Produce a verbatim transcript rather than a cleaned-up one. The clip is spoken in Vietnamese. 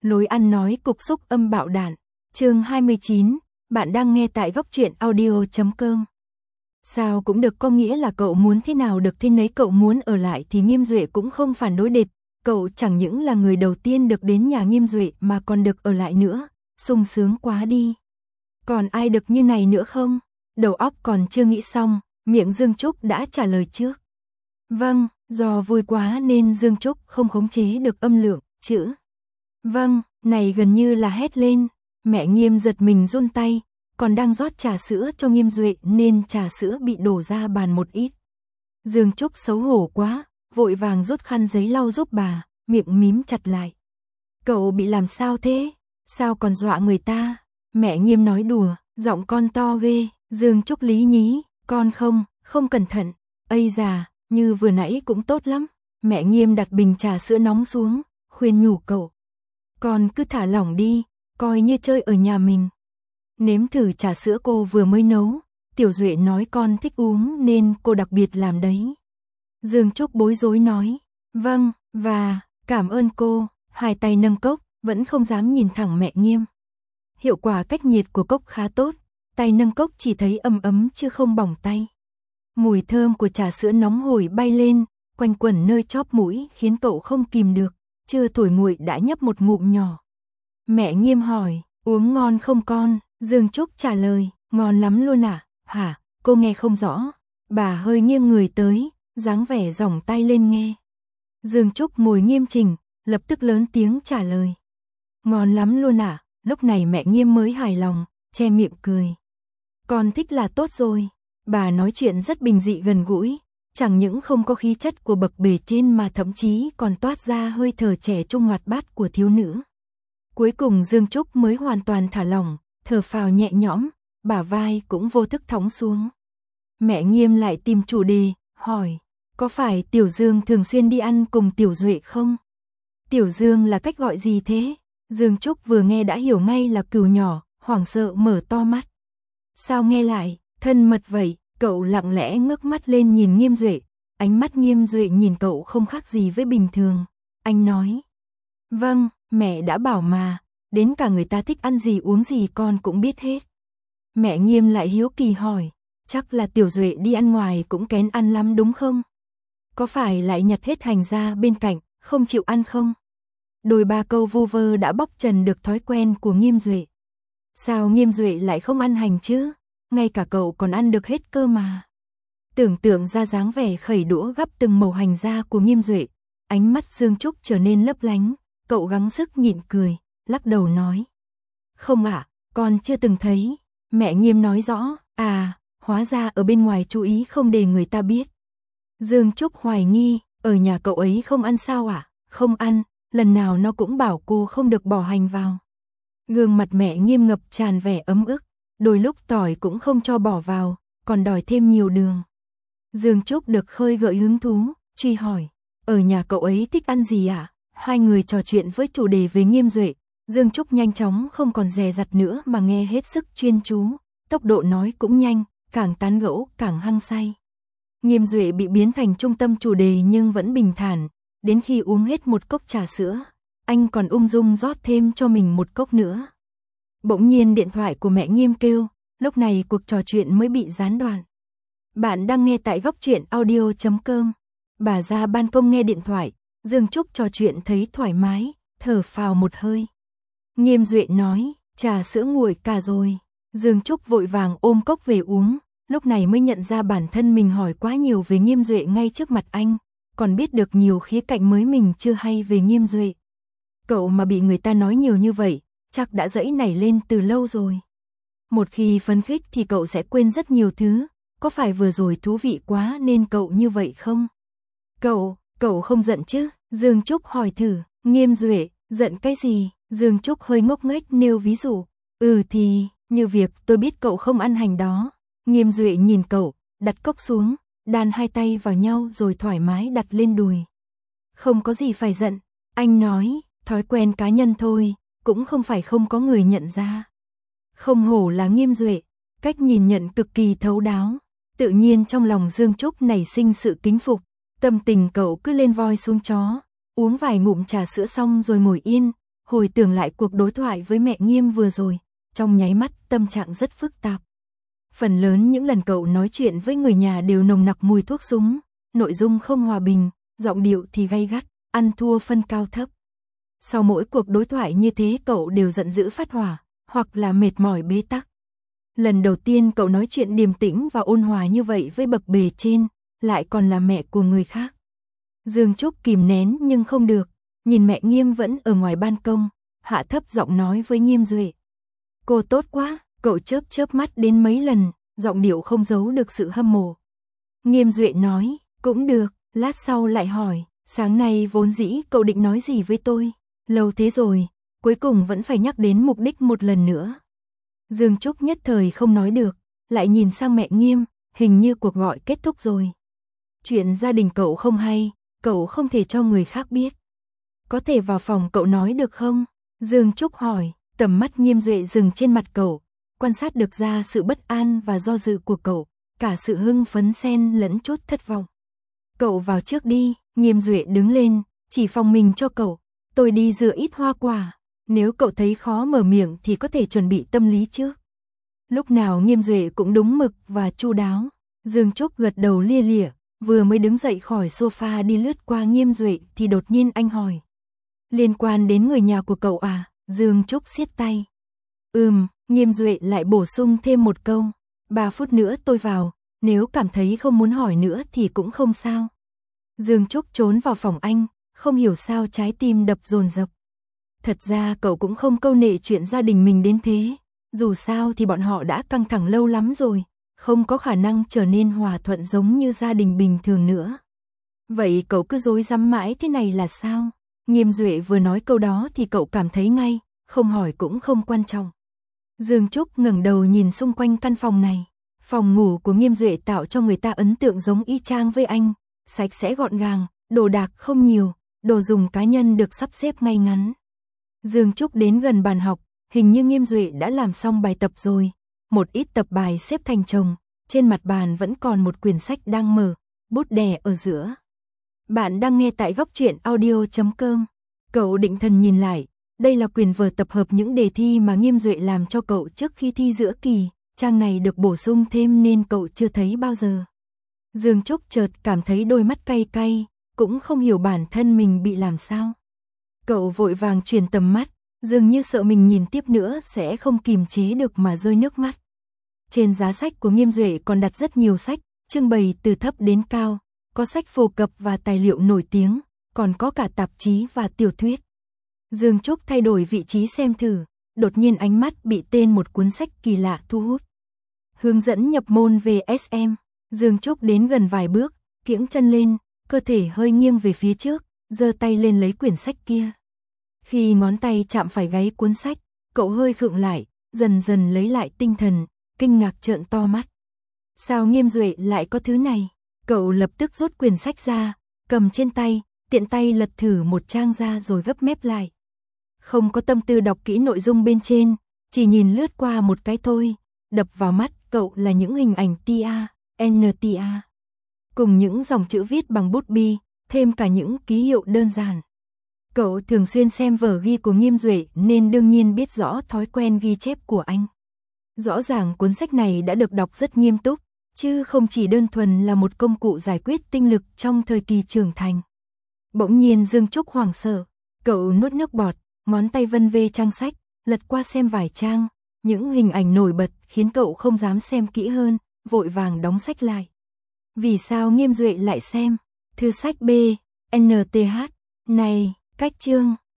Lối ăn nói cục xúc âm bạo đạn. Chương hai mươi chín, bạn đang nghe tại góc truyện audio chấm com. Sao cũng được, có nghĩa là cậu muốn thế nào được thế nấy, cậu muốn ở lại thì Nghiêm Duệ cũng không phản đối đệt, cậu chẳng những là người đầu tiên được đến nhà Nghiêm Duệ mà còn được ở lại nữa, sung sướng quá đi. Còn ai được như này nữa không? Đầu óc còn chưa nghĩ xong, miệng Dương Trúc đã trả lời trước. Vâng, do vui quá nên Dương Trúc không khống chế được âm lượng, chữ vâng, này gần như là hét lên. Mẹ Nghiêm giật mình run tay, còn đang rót trà sữa cho Nghiêm Duệ nên trà sữa bị đổ ra bàn một ít. Dương Trúc xấu hổ quá, vội vàng rút khăn giấy lau giúp bà, miệng mím chặt lại. Cậu bị làm sao thế? Sao còn dọa người ta? Mẹ Nghiêm nói đùa, giọng con to ghê. Dương Trúc lý nhí, con không, không cẩn thận. Ây già, như vừa nãy cũng tốt lắm. Mẹ Nghiêm đặt bình trà sữa nóng xuống, khuyên nhủ cậu. Con cứ thả lỏng đi, coi như chơi ở nhà mình. Nếm thử trà sữa cô vừa mới nấu, Tiểu Duệ nói con thích uống nên cô đặc biệt làm đấy. Dương Trúc bối rối nói, vâng, và, cảm ơn cô, hai tay nâng cốc, vẫn không dám nhìn thẳng mẹ Nghiêm. Hiệu quả cách nhiệt của cốc khá tốt, tay nâng cốc chỉ thấy ấm ấm chứ không bỏng tay. Mùi thơm của trà sữa nóng hổi bay lên, quanh quẩn nơi chóp mũi khiến cậu không kìm được, chưa thổi nguội đã nhấp một ngụm nhỏ. Mẹ Nghiêm hỏi, uống ngon không con? Dương Trúc trả lời, ngon lắm luôn à? Hả? Cô nghe không rõ. Bà hơi nghiêng người tới, dáng vẻ giỏng tay lên nghe. Dương Trúc ngồi nghiêm chỉnh, lập tức lớn tiếng trả lời. Ngon lắm luôn à? Lúc này mẹ Nghiêm mới hài lòng, che miệng cười. Con thích là tốt rồi. Bà nói chuyện rất bình dị gần gũi, chẳng những không có khí chất của bậc bề trên mà thậm chí còn toát ra hơi thở trẻ trung hoạt bát của thiếu nữ. Cuối cùng Dương Trúc mới hoàn toàn thả lỏng, thở phào nhẹ nhõm, bả vai cũng vô thức thõng xuống. Mẹ Nghiêm lại tìm chủ đề, hỏi, có phải Tiểu Dương thường xuyên đi ăn cùng Tiểu Duệ không? Tiểu Dương là cách gọi gì thế? Dương Trúc vừa nghe đã hiểu ngay là cừu nhỏ, hoảng sợ mở to mắt. Sao nghe lại, thân mật vậy? Cậu lặng lẽ ngước mắt lên nhìn Nghiêm Duệ, ánh mắt Nghiêm Duệ nhìn cậu không khác gì với bình thường. Anh nói, vâng, mẹ đã bảo mà, đến cả người ta thích ăn gì uống gì con cũng biết hết. Mẹ Nghiêm lại hiếu kỳ hỏi, chắc là Tiểu Duệ đi ăn ngoài cũng kén ăn lắm đúng không? Có phải lại nhặt hết hành ra bên cạnh, không chịu ăn không? Đôi ba câu vu vơ đã bóc trần được thói quen của Nghiêm Duệ. Sao Nghiêm Duệ lại không ăn hành chứ? Ngay cả cậu còn ăn được hết cơ mà. Tưởng tượng ra dáng vẻ khẩy đũa gắp từng mẩu hành ra của Nghiêm Duệ, ánh mắt Dương Trúc trở nên lấp lánh, cậu gắng sức nhịn cười, lắc đầu nói. Không ạ, con chưa từng thấy. Mẹ Nghiêm nói rõ, à, hóa ra ở bên ngoài chú ý không để người ta biết. Dương Trúc hoài nghi, ở nhà cậu ấy không ăn sao ạ? À? Không ăn, lần nào nó cũng bảo cô không được bỏ hành vào. Gương mặt mẹ Nghiêm ngập tràn vẻ ấm ức, đôi lúc tỏi cũng không cho bỏ vào, còn đòi thêm nhiều đường. Dương Trúc được khơi gợi hứng thú, truy hỏi, ở nhà cậu ấy thích ăn gì ạ? À? Hai người trò chuyện với chủ đề về Nghiêm Duệ, Dương Trúc nhanh chóng không còn dè dặt nữa mà nghe hết sức chuyên chú, tốc độ nói cũng nhanh, càng tán gẫu càng hăng say. Nghiêm Duệ bị biến thành trung tâm chủ đề nhưng vẫn bình thản, đến khi uống hết một cốc trà sữa, anh còn ung dung rót thêm cho mình một cốc nữa. Bỗng nhiên điện thoại của mẹ Nghiêm kêu, lúc này cuộc trò chuyện mới bị gián đoạn. Bạn đang nghe tại góc truyện audio chấm com. Bà ra ban công nghe điện thoại, Dương Trúc trò chuyện thấy thoải mái, thở phào một hơi. Nghiêm Duệ nói, trà sữa nguội cả rồi. Dương Trúc vội vàng ôm cốc về uống, lúc này mới nhận ra bản thân mình hỏi quá nhiều về Nghiêm Duệ ngay trước mặt anh, còn biết được nhiều khía cạnh mới mình chưa hay về Nghiêm Duệ. Cậu mà bị người ta nói nhiều như vậy, chắc đã dẫy nảy lên từ lâu rồi. Một khi phấn khích thì cậu sẽ quên rất nhiều thứ, có phải vừa rồi thú vị quá nên cậu như vậy không? Cậu, cậu không giận chứ? Dương Trúc hỏi thử. Nghiêm Duệ, giận cái gì? Dương Trúc hơi ngốc nghếch nêu ví dụ. Ừ thì, như việc tôi biết cậu không ăn hành đó. Nghiêm Duệ nhìn cậu, đặt cốc xuống, đan hai tay vào nhau rồi thoải mái đặt lên đùi. Không có gì phải giận, anh nói, thói quen cá nhân thôi, cũng không phải không có người nhận ra. Không hổ là Nghiêm Duệ, cách nhìn nhận cực kỳ thấu đáo. Tự nhiên trong lòng Dương Trúc nảy sinh sự kính phục, tâm tình cậu cứ lên voi xuống chó, uống vài ngụm trà sữa xong rồi ngồi yên, hồi tưởng lại cuộc đối thoại với mẹ Nghiêm vừa rồi, trong nháy mắt tâm trạng rất phức tạp. Phần lớn những lần cậu nói chuyện với người nhà đều nồng nặc mùi thuốc súng, nội dung không hòa bình, giọng điệu thì gay gắt, ăn thua phân cao thấp. Sau mỗi cuộc đối thoại như thế cậu đều giận dữ phát hỏa, hoặc là mệt mỏi bế tắc. Lần đầu tiên cậu nói chuyện điềm tĩnh và ôn hòa như vậy với bậc bề trên, lại còn là mẹ của người khác. Dương Trúc kìm nén nhưng không được, nhìn mẹ Nghiêm vẫn ở ngoài ban công, hạ thấp giọng nói với Nghiêm Duệ. Cô tốt quá, cậu chớp chớp mắt đến mấy lần, giọng điệu không giấu được sự hâm mộ. Nghiêm Duệ nói, cũng được, lát sau lại hỏi, sáng nay vốn dĩ cậu định nói gì với tôi, lâu thế rồi, cuối cùng vẫn phải nhắc đến mục đích một lần nữa. Dương Trúc nhất thời không nói được, lại nhìn sang mẹ Nghiêm, hình như cuộc gọi kết thúc rồi. Chuyện gia đình cậu không hay, cậu không thể cho người khác biết. Có thể vào phòng cậu nói được không? Dương Trúc hỏi, tầm mắt Nghiêm Duệ dừng trên mặt cậu, quan sát được ra sự bất an và do dự của cậu, cả sự hưng phấn xen lẫn chút thất vọng. Cậu vào trước đi, Nghiêm Duệ đứng lên, chỉ phòng mình cho cậu, tôi đi rửa ít hoa quả, nếu cậu thấy khó mở miệng thì có thể chuẩn bị tâm lý trước. Lúc nào Nghiêm Duệ cũng đúng mực và chu đáo. Dương Trúc gật đầu lia lịa, vừa mới đứng dậy khỏi sofa đi lướt qua Nghiêm Duệ thì đột nhiên anh hỏi. Liên quan đến người nhà của cậu à? Dương Trúc siết tay. Ừm, Nghiêm Duệ lại bổ sung thêm một câu. Ba phút nữa tôi vào, nếu cảm thấy không muốn hỏi nữa thì cũng không sao. Dương Trúc trốn vào phòng anh, không hiểu sao trái tim đập dồn dập. Thật ra cậu cũng không câu nệ chuyện gia đình mình đến thế, dù sao thì bọn họ đã căng thẳng lâu lắm rồi, không có khả năng trở nên hòa thuận giống như gia đình bình thường nữa. Vậy cậu cứ rối rắm mãi thế này là sao? Nghiêm Duệ vừa nói câu đó thì cậu cảm thấy ngay, không hỏi cũng không quan trọng. Dương Trúc ngẩng đầu nhìn xung quanh căn phòng này. Phòng ngủ của Nghiêm Duệ tạo cho người ta ấn tượng giống y chang với anh, sạch sẽ gọn gàng, đồ đạc không nhiều, đồ dùng cá nhân được sắp xếp ngay ngắn. Dương Trúc đến gần bàn học, hình như Nghiêm Duệ đã làm xong bài tập rồi. Một ít tập bài xếp thành chồng, trên mặt bàn vẫn còn một quyển sách đang mở, bút đè ở giữa. Bạn đang nghe tại góc truyện audio chấm com. Cậu định thần nhìn lại, đây là quyển vở tập hợp những đề thi mà Nghiêm Duệ làm cho cậu trước khi thi giữa kỳ, trang này được bổ sung thêm nên cậu chưa thấy bao giờ. Dương Trúc chợt cảm thấy đôi mắt cay cay, cũng không hiểu bản thân mình bị làm sao. Cậu vội vàng chuyển tầm mắt, dường như sợ mình nhìn tiếp nữa sẽ không kìm chế được mà rơi nước mắt. Trên giá sách của Nghiêm Duệ còn đặt rất nhiều sách, trưng bày từ thấp đến cao, có sách phổ cập và tài liệu nổi tiếng, còn có cả tạp chí và tiểu thuyết. Dương Trúc thay đổi vị trí xem thử, đột nhiên ánh mắt bị tên một cuốn sách kỳ lạ thu hút. Hướng dẫn nhập môn về ét em. Dương Trúc đến gần vài bước, kiễng chân lên, cơ thể hơi nghiêng về phía trước, giơ tay lên lấy quyển sách kia. Khi ngón tay chạm phải gáy cuốn sách, cậu hơi khựng lại, dần dần lấy lại tinh thần, kinh ngạc trợn to mắt. Sao Nghiêm Duệ lại có thứ này? Cậu lập tức rút quyển sách ra, cầm trên tay, tiện tay lật thử một trang ra rồi gấp mép lại. Không có tâm tư đọc kỹ nội dung bên trên, chỉ nhìn lướt qua một cái thôi, đập vào mắt cậu là những hình ảnh tê a, en tê a, cùng những dòng chữ viết bằng bút bi, thêm cả những ký hiệu đơn giản. Cậu thường xuyên xem vở ghi của Nghiêm Duệ nên đương nhiên biết rõ thói quen ghi chép của anh. Rõ ràng cuốn sách này đã được đọc rất nghiêm túc, chứ không chỉ đơn thuần là một công cụ giải quyết tinh lực trong thời kỳ trưởng thành. Bỗng nhiên Dương Trúc hoảng sợ, cậu nuốt nước bọt, ngón tay vân vê trang sách, lật qua xem vài trang, những hình ảnh nổi bật khiến cậu không dám xem kỹ hơn, vội vàng đóng sách lại. Vì sao Nghiêm Duệ lại xem? Thư sách B, en tê hát, này, cách chương.